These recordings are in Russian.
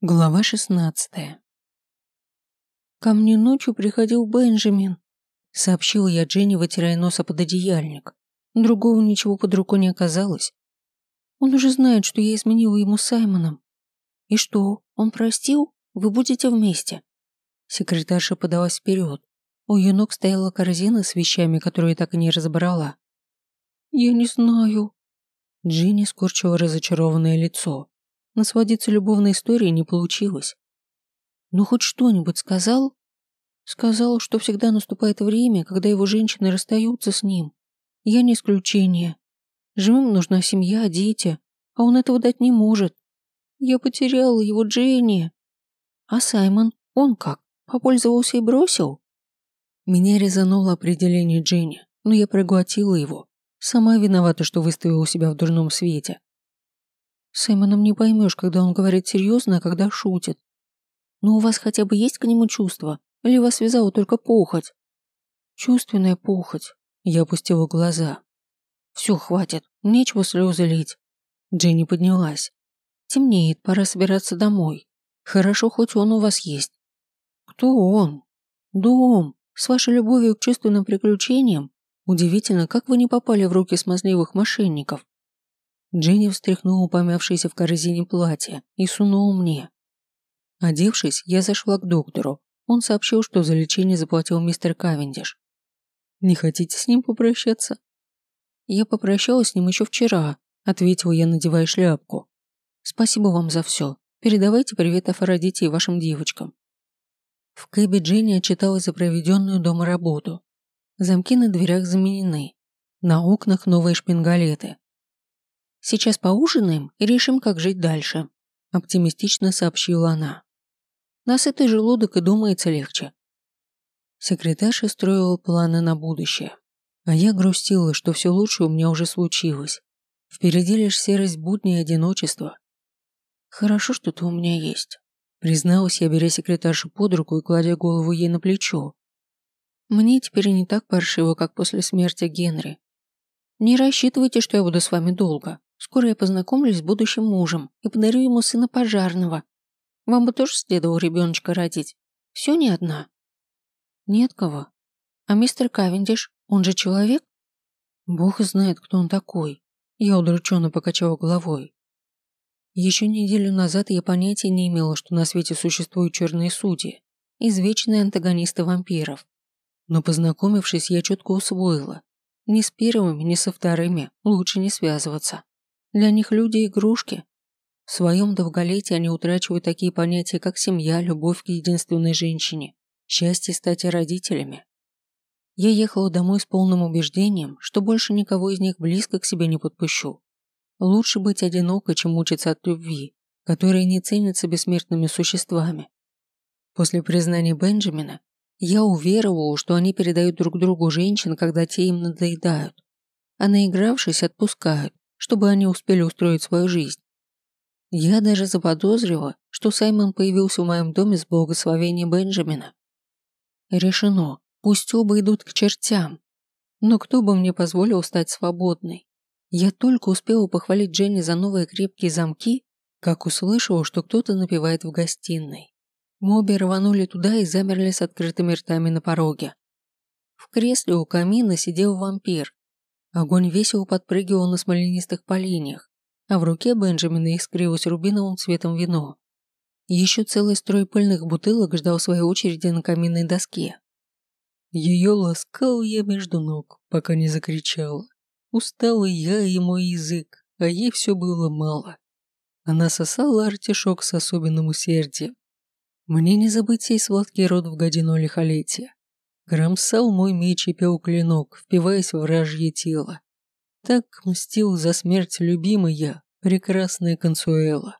Глава 16. «Ко мне ночью приходил Бенджамин», — сообщила я Дженни, вытирая нос о пододеяльник. Другого ничего под рукой не оказалось. «Он уже знает, что я изменила ему с Саймоном». «И что, он простил? Вы будете вместе?» Секретарша подалась вперед. У ее ног стояла корзина с вещами, которые я так и не разобрала. «Я не знаю». Дженни скорчила разочарованное лицо. Насладиться любовной историей не получилось. «Ну хоть что-нибудь сказал?» «Сказал, что всегда наступает время, когда его женщины расстаются с ним. Я не исключение. Живым нужна семья, дети, а он этого дать не может. Я потеряла его, Дженни. А Саймон, он как, попользовался и бросил?» Меня резануло определение Дженни, но я проглотила его. Сама виновата, что выставила себя в дурном свете. Саймоном не поймешь, когда он говорит серьезно, а когда шутит. Но у вас хотя бы есть к нему чувства? Или вас связала только похоть? Чувственная похоть. Я опустила глаза. Все, хватит, нечего слезы лить. Дженни поднялась. Темнеет, пора собираться домой. Хорошо, хоть он у вас есть. Кто он? Дом. С вашей любовью к чувственным приключениям. Удивительно, как вы не попали в руки смазливых мошенников. Дженни встряхнула помявшееся в корзине платье и сунула мне. Одевшись, я зашла к доктору. Он сообщил, что за лечение заплатил мистер Кавендиш. «Не хотите с ним попрощаться?» «Я попрощалась с ним еще вчера», — ответила я, надевая шляпку. «Спасибо вам за все. Передавайте привет Афродите и вашим девочкам». В кэбе Дженни отчиталась за проведенную дома работу. Замки на дверях заменены. На окнах новые шпингалеты. «Сейчас поужинаем и решим, как жить дальше», – оптимистично сообщила она. «Насытый желудок и думается легче». Секретарша строила планы на будущее, а я грустила, что все лучшее у меня уже случилось. Впереди лишь серость будни и одиночество. «Хорошо, что ты у меня есть», – призналась я, беря секретаршу под руку и кладя голову ей на плечо. «Мне теперь не так паршиво, как после смерти Генри. Не рассчитывайте, что я буду с вами долго. Скоро я познакомлюсь с будущим мужем и подарю ему сына пожарного. Вам бы тоже следовало ребеночка родить. Все не одна». «Нет кого. А мистер Кавендиш, он же человек?» «Бог знает, кто он такой». Я удрученно покачала головой. Еще неделю назад я понятия не имела, что на свете существуют черные судьи, извечные антагонисты вампиров. Но познакомившись, я четко усвоила. Ни с первыми, ни со вторыми лучше не связываться. Для них люди – игрушки. В своем долголетии они утрачивают такие понятия, как семья, любовь к единственной женщине, счастье стать родителями. Я ехала домой с полным убеждением, что больше никого из них близко к себе не подпущу. Лучше быть одинокой, чем мучиться от любви, которая не ценится бессмертными существами. После признания Бенджамина я уверовала, что они передают друг другу женщин, когда те им надоедают, а наигравшись, отпускают, чтобы они успели устроить свою жизнь. Я даже заподозрила, что Саймон появился в моем доме с благословения Бенджамина. Решено, пусть оба идут к чертям. Но кто бы мне позволил стать свободной? Я только успела похвалить Дженни за новые крепкие замки, как услышала, что кто-то напевает в гостиной. Мы обе рванули туда и замерли с открытыми ртами на пороге. В кресле у камина сидел вампир. Огонь весело подпрыгивал на смоленистых поленьях, а в руке Бенджамина искрилось рубиновым цветом вино. Еще целый строй пыльных бутылок ждал своей очереди на каминной доске. Ее ласкал я между ног, пока не закричала. Устала я и мой язык, а ей все было мало. Она сосала артишок с особенным усердием. Мне не забыть сей сладкий рот в годину лихолетия. Кромсал мой меч и пел клинок, впиваясь в вражье тело. Так мстил за смерть любимый я, прекрасная Консуэла.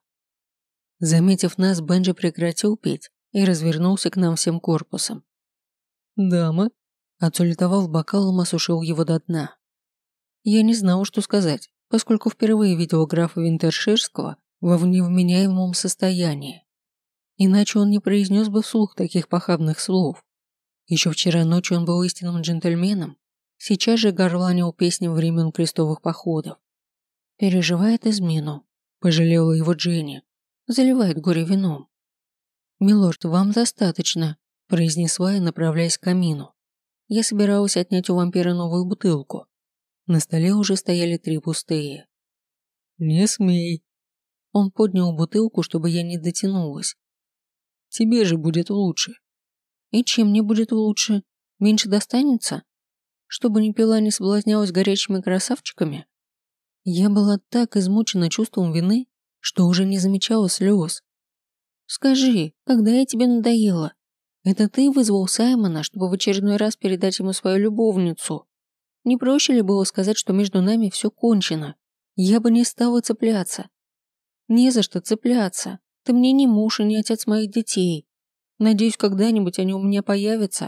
Заметив нас, Бенджи прекратил петь и развернулся к нам всем корпусом. «Дамы», отсулетовав бокалом, осушил его до дна. Я не знал, что сказать, поскольку впервые видел графа Винтерширского во невменяемом состоянии. Иначе он не произнес бы вслух таких похабных слов. Еще вчера ночью он был истинным джентльменом, сейчас же горланил песни времен крестовых походов. «Переживает измену», – пожалела его Дженни, заливает горе вином. «Милорд, вам достаточно», – произнесла я, направляясь к камину. Я собиралась отнять у вампира новую бутылку. На столе уже стояли 3 пустые. «Не смей». Он поднял бутылку, чтобы я не дотянулась. «Тебе же будет лучше». «И чем мне будет лучше? Меньше достанется? Чтобы не пила, не соблазнялась горячими красавчиками?» Я была так измучена чувством вины, что уже не замечала слез. «Скажи, когда я тебе надоела? Это ты вызвал Саймона, чтобы в очередной раз передать ему свою любовницу? Не проще ли было сказать, что между нами все кончено? Я бы не стала цепляться». «Не за что цепляться. Ты мне не муж и не отец моих детей. Надеюсь, когда-нибудь они у меня появятся».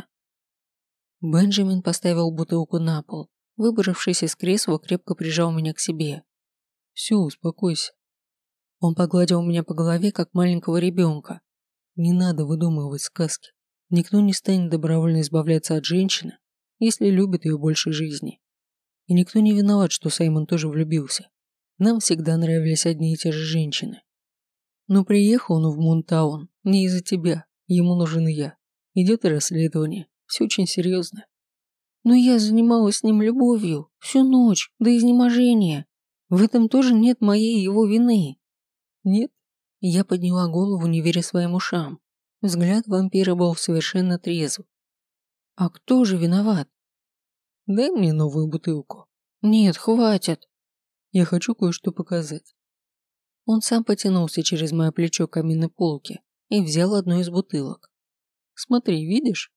Бенджамин поставил бутылку на пол. Выбравшись из кресла, крепко прижал меня к себе. «Все, успокойся». Он погладил меня по голове, как маленького ребенка. «Не надо выдумывать сказки. Никто не станет добровольно избавляться от женщины, если любит ее больше жизни. И никто не виноват, что Саймон тоже влюбился. Нам всегда нравились одни и те же женщины. Но приехал он в Мунтаун не из-за тебя, ему нужен я. Идет и расследование, все очень серьезно». «Но я занималась с ним любовью всю ночь, до изнеможения. В этом тоже нет моей и его вины». «Нет?» Я подняла голову, не веря своим ушам. Взгляд вампира был совершенно трезв. «А кто же виноват?» «Дай мне новую бутылку». «Нет, хватит». «Я хочу кое-что показать». Он сам потянулся через мое плечо к каминной полке и взял одну из бутылок. «Смотри, видишь?»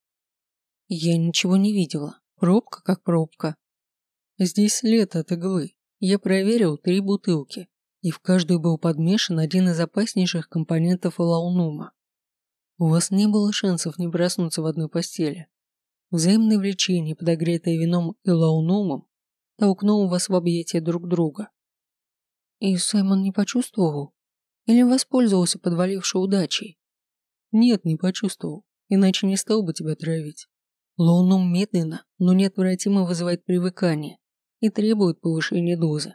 Я ничего не видела. Пробка как пробка. Здесь след от иглы. Я проверил 3 бутылки, и в каждую был подмешан один из опаснейших компонентов элаунума. У вас не было шансов не проснуться в одной постели. Взаимное влечение, подогретое вином и элаунумом, толкнуло вас в объятия друг друга. И Саймон не почувствовал? Или воспользовался подвалившей удачей? Нет, не почувствовал, иначе не стал бы тебя травить. Лаунум медленно, но неотвратимо вызывает привыкание и требует повышения дозы.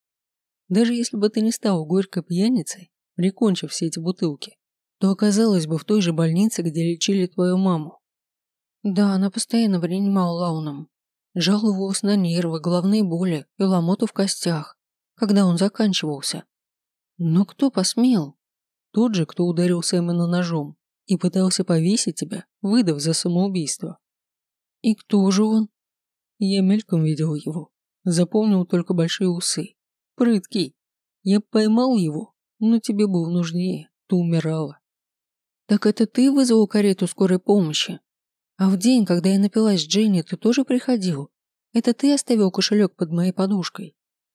Даже если бы ты не стал горькой пьяницей, прикончив все эти бутылки, то оказалась бы в той же больнице, где лечили твою маму. Да, она постоянно принимала лаунум. Жаловалась на нервы, головные боли и ломоту в костях, когда он заканчивался. Но кто посмел? Тот же, кто ударил Саймона ножом и пытался повесить тебя, выдав за самоубийство. И кто же он? Я мельком видел его. Запомнил только большие усы. Прыткий. Я поймал его, но тебе был нужнее. Ты умирала. Так это ты вызвал карету скорой помощи? А в день, когда я напилась с Дженни, ты тоже приходил? Это ты оставил кошелек под моей подушкой?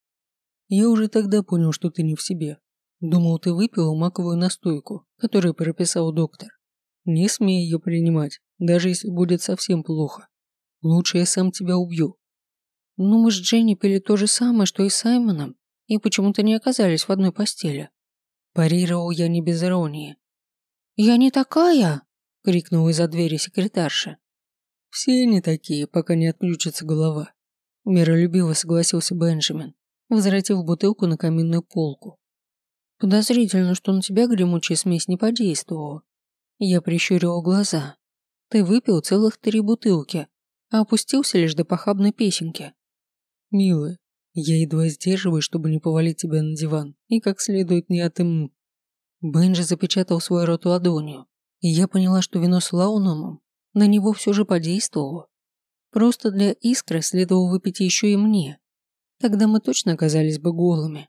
Я уже тогда понял, что ты не в себе. Думал, ты выпила маковую настойку, которую прописал доктор. Не смей ее принимать, даже если будет совсем плохо. Лучше я сам тебя убью. Ну, мы с Дженни пили то же самое, что и с Саймоном, и почему-то не оказались в одной постели. Парировал я не без иронии. «Я не такая!» — крикнула из-за двери секретарша. «Все не такие, пока не отключится голова», — миролюбиво согласился Бенджамин, возвратив бутылку на каминную полку. «Подозрительно, что на тебя гремучая смесь не подействовала». Я прищурила глаза. «Ты выпил целых 3 бутылки, а опустился лишь до похабной песенки». «Милая, я едва сдерживаюсь, чтобы не повалить тебя на диван и как следует не отым...» Бенджи запечатал свой рот ладонью, и я поняла, что вино с лаунумом на него все же подействовало. Просто для искры следовало выпить еще и мне. Тогда мы точно оказались бы голыми.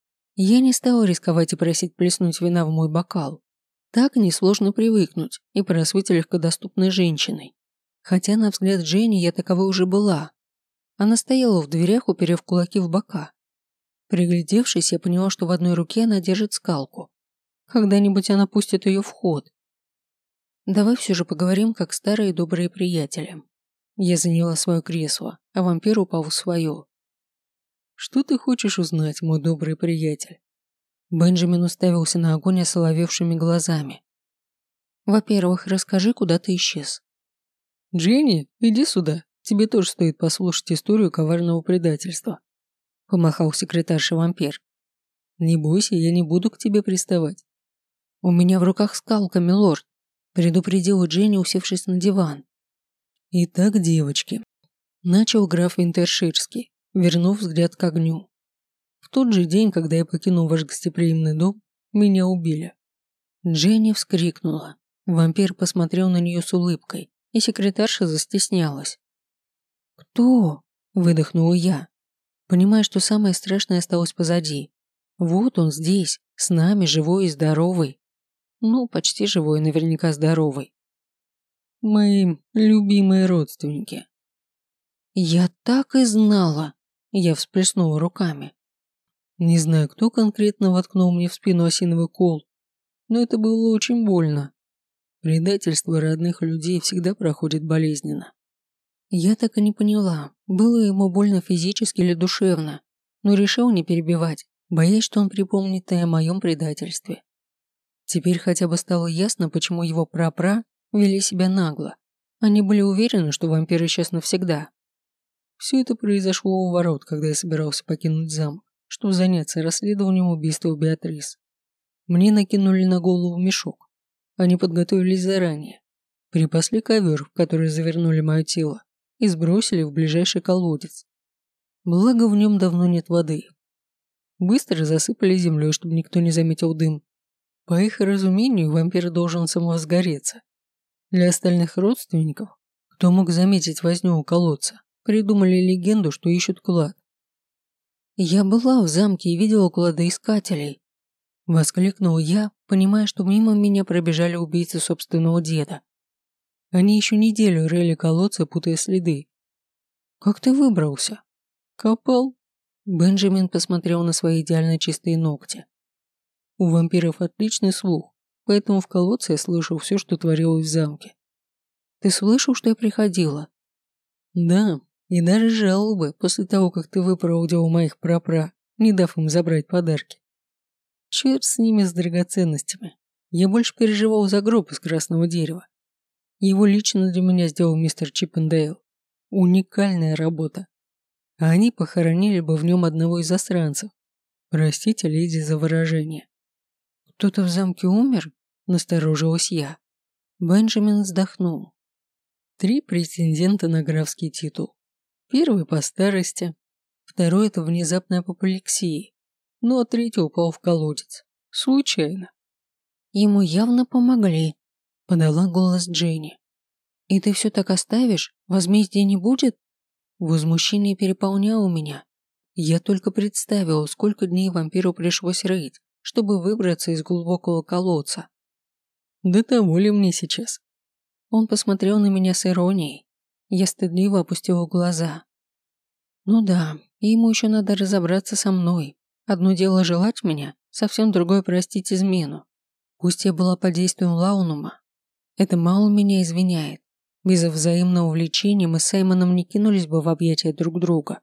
Я не стала рисковать и просить плеснуть вина в мой бокал. Так несложно привыкнуть и прослыть легкодоступной женщиной. Хотя, на взгляд Дженни, я таковой уже была. Она стояла в дверях, уперев кулаки в бока. Приглядевшись, я поняла, что в одной руке она держит скалку. Когда-нибудь она пустит ее в ход. Давай все же поговорим, как старые добрые приятели. Я заняла свое кресло, а вампир упал в свое. Что ты хочешь узнать, мой добрый приятель? Бенджамин уставился на огонь осоловевшими глазами. Во-первых, расскажи, куда ты исчез. Дженни, иди сюда. Тебе тоже стоит послушать историю коварного предательства. Помахал секретарша вампир. Не бойся, я не буду к тебе приставать. У меня в руках скалка, милорд. предупредила Дженни, усевшись на диван. «Итак, девочки», – начал граф Винтерширский, вернув взгляд к огню. «В тот же день, когда я покинул ваш гостеприимный дом, меня убили». Дженни вскрикнула. Вампир посмотрел на нее с улыбкой, и секретарша застеснялась. «Кто?» – выдохнула я, понимая, что самое страшное осталось позади. Вот он здесь, с нами, живой и здоровый. Ну, почти живой, наверняка здоровый. Мои любимые родственники. Я так и знала. Я всплеснула руками. Не знаю, кто конкретно воткнул мне в спину осиновый кол, но это было очень больно. Предательство родных людей всегда проходит болезненно. Я так и не поняла, было ему больно физически или душевно, но решил не перебивать, боясь, что он припомнит и о моем предательстве. Теперь хотя бы стало ясно, почему его прапра вели себя нагло. Они были уверены, что вампир исчез навсегда. Все это произошло у ворот, когда я собирался покинуть замок, чтобы заняться расследованием убийства Беатрис. Мне накинули на голову мешок. Они подготовились заранее. Припасли ковер, в который завернули мое тело, и сбросили в ближайший колодец. Благо в нем давно нет воды. Быстро засыпали землей, чтобы никто не заметил дым. По их разумению, вампир должен самовозгореться. Для остальных родственников, кто мог заметить возню у колодца, придумали легенду, что ищут клад. «Я была в замке и видела кладоискателей», – воскликнул я, понимая, что мимо меня пробежали убийцы собственного деда. Они еще неделю рыли колодцы, путая следы. «Как ты выбрался?» «Копал». Бенджамин посмотрел на свои идеально чистые ногти. «У вампиров отличный слух, поэтому в колодце я слышал все, что творилось в замке». «Ты слышал, что я приходила?» «Да, и даже жалобы после того, как ты выпроводил моих прапра, не дав им забрать подарки. Черт с ними, с драгоценностями. Я больше переживал за гроб из красного дерева. Его лично для меня сделал мистер Чиппендейл. Уникальная работа. А они похоронили бы в нем одного из засранцев. Простите, леди, за выражение». «Кто-то в замке умер?» – насторожилась я. Бенджамин вздохнул. 3 претендента на графский титул. Первый по старости, второй – это внезапная апоплексия, ну а третий упал в колодец. Случайно. Ему явно помогли, подала голос Дженни. И ты все так оставишь? Возмездия не будет? Возмущение переполняло меня. Я только представила, сколько дней вампиру пришлось рыть, чтобы выбраться из глубокого колодца. Да того ли мне сейчас? Он посмотрел на меня с иронией. Я стыдливо опустила глаза. Ну да, ему еще надо разобраться со мной. Одно дело желать меня, совсем другое простить измену. Пусть я была под действием Лаунума, это мало меня извиняет. Без взаимного увлечения мы с Саймоном не кинулись бы в объятия друг друга.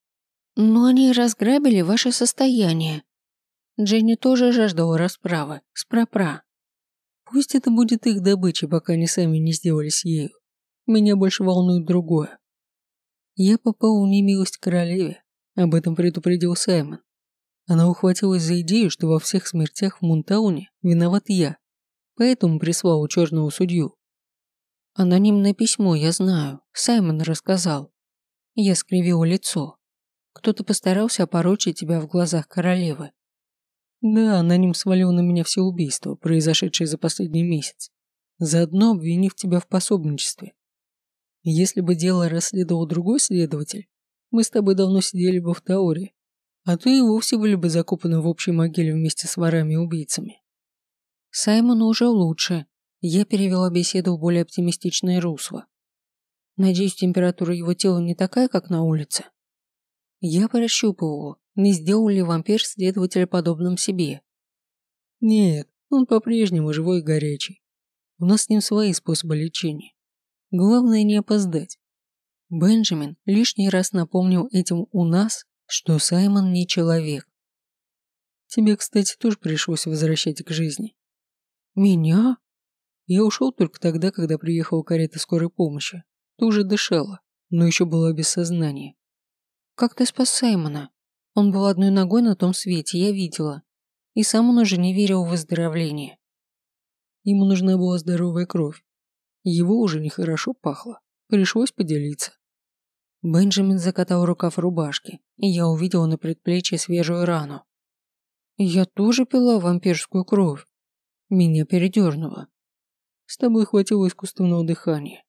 Но они разграбили ваше состояние. Дженни тоже жаждала расправы, с прапра. Пусть это будет их добычей, пока они сами не сделались ею. Меня больше волнует другое. Я попал в немилость королеве, об этом предупредил Саймон. Она ухватилась за идею, что во всех смертях в Мунтауне виноват я, поэтому прислала черного судью. Анонимное письмо, я знаю, Саймон рассказал. Я скривила лицо. Кто-то постарался опорочить тебя в глазах королевы. Да, аноним свалил на меня все убийства, произошедшие за последний месяц, заодно обвинив тебя в пособничестве. Если бы дело расследовал другой следователь, мы с тобой давно сидели бы в Тауре, а то и вовсе были бы закопаны в общей могиле вместе с ворами и убийцами. Саймону уже лучше. Я перевела беседу в более оптимистичное русло. Надеюсь, температура его тела не такая, как на улице. Я прощупывала, не сделал ли вампир следователя подобным себе. Нет, он по-прежнему живой и горячий. У нас с ним свои способы лечения. Главное не опоздать. Бенджамин лишний раз напомнил этим у нас, что Саймон не человек. Тебе, кстати, тоже пришлось возвращать к жизни. Меня? Я ушел только тогда, когда приехала карета скорой помощи. Ты уже дышала, но еще была без сознания. Как ты спас Саймона? Он был одной ногой на том свете, я видела. И сам он уже не верил в выздоровление. Ему нужна была здоровая кровь. Его уже нехорошо пахло. Пришлось поделиться. Бенджамин закатал рукав рубашки, и я увидел на предплечье свежую рану. Я тоже пила вампирскую кровь. Меня передернуло. С тобой хватило искусственного дыхания.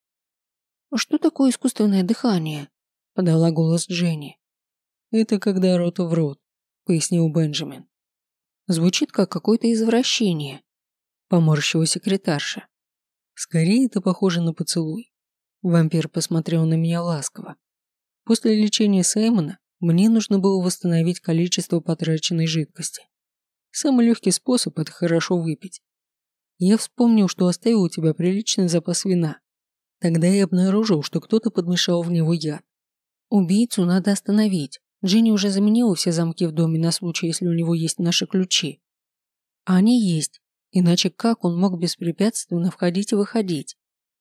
Что такое искусственное дыхание? Подала голос Дженни. Это когда рот в рот, пояснил Бенджамин. Звучит как какое-то извращение. Поморщила секретарша. Скорее это похоже на поцелуй. Вампир посмотрел на меня ласково. После лечения Саймона мне нужно было восстановить количество потраченной жидкости. Самый легкий способ – это хорошо выпить. Я вспомнил, что оставил у тебя приличный запас вина. Тогда я обнаружил, что кто-то подмешал в него яд. Убийцу надо остановить. Дженни уже заменила все замки в доме на случай, если у него есть наши ключи. А они есть, иначе как он мог беспрепятственно входить и выходить?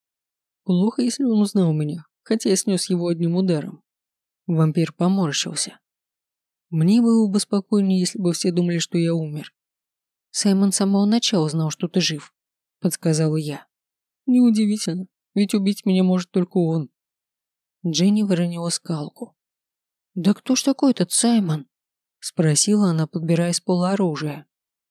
Плохо, если он узнал меня, хотя я снес его одним ударом. Вампир поморщился. Мне было бы спокойнее, если бы все думали, что я умер. Саймон с самого начала знал, что ты жив, подсказала я. Неудивительно, ведь убить меня может только он. Дженни выронила скалку. Да кто ж такой этот Саймон? Спросила она, подбирая с пола оружие.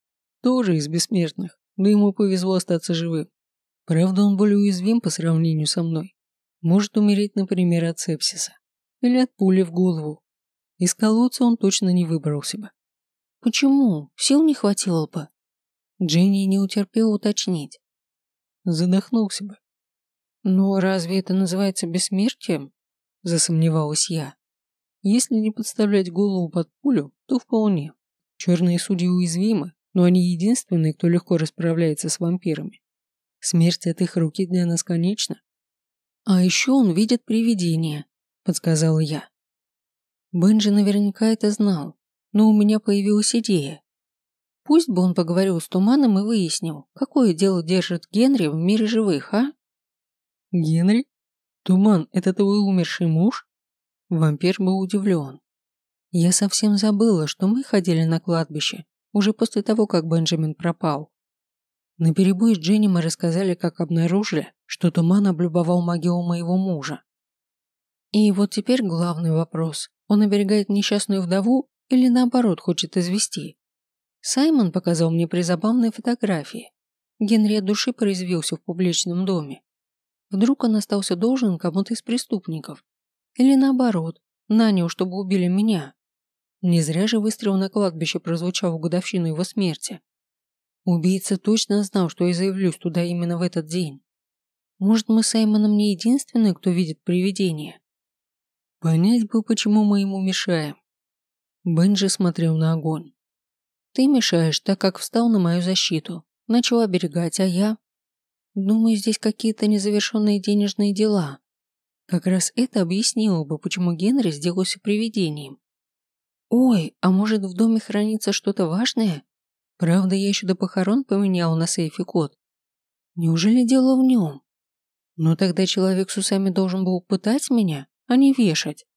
Тоже из бессмертных, но ему повезло остаться живым. Правда, он более уязвим по сравнению со мной. Может умереть, например, от сепсиса. Или от пули в голову. Из колодца он точно не выбрался бы. Почему? Сил не хватило бы. Дженни не утерпела уточнить. Задохнулся бы. Но разве это называется бессмертием? Засомневалась я. Если не подставлять голову под пулю, то вполне. Черные судьи уязвимы, но они единственные, кто легко расправляется с вампирами. Смерть от их руки для нас конечна. А еще он видит привидения, подсказала я. Бенджи наверняка это знал, но у меня появилась идея. Пусть бы он поговорил с Туманом и выяснил, какое дело держит Генри в мире живых, а? Генри? Туман – это твой умерший муж? Вампир был удивлен. Я совсем забыла, что мы ходили на кладбище уже после того, как Бенджамин пропал. Наперебой с Дженни мы рассказали, как обнаружили, что Туман облюбовал могилу моего мужа. И вот теперь главный вопрос. Он оберегает несчастную вдову или наоборот хочет извести? Саймон показал мне призабавные фотографии. Генри от души порезвился в публичном доме. Вдруг он остался должен кому-то из преступников. Или наоборот, нанял, чтобы убили меня. Не зря же выстрел на кладбище прозвучал в годовщину его смерти. Убийца точно знал, что я заявлюсь туда именно в этот день. Может, мы с Саймоном не единственные, кто видит привидения? Понять бы, почему мы ему мешаем. Бенджи смотрел на огонь. Ты мешаешь, так как встал на мою защиту. Начал оберегать, а я... Думаю, здесь какие-то незавершенные денежные дела. Как раз это объяснило бы, почему Генри сделался привидением. Ой, а может в доме хранится что-то важное? Правда, я еще до похорон поменял на сейфе код. Неужели дело в нем? Но тогда человек с усами должен был пытать меня, а не вешать.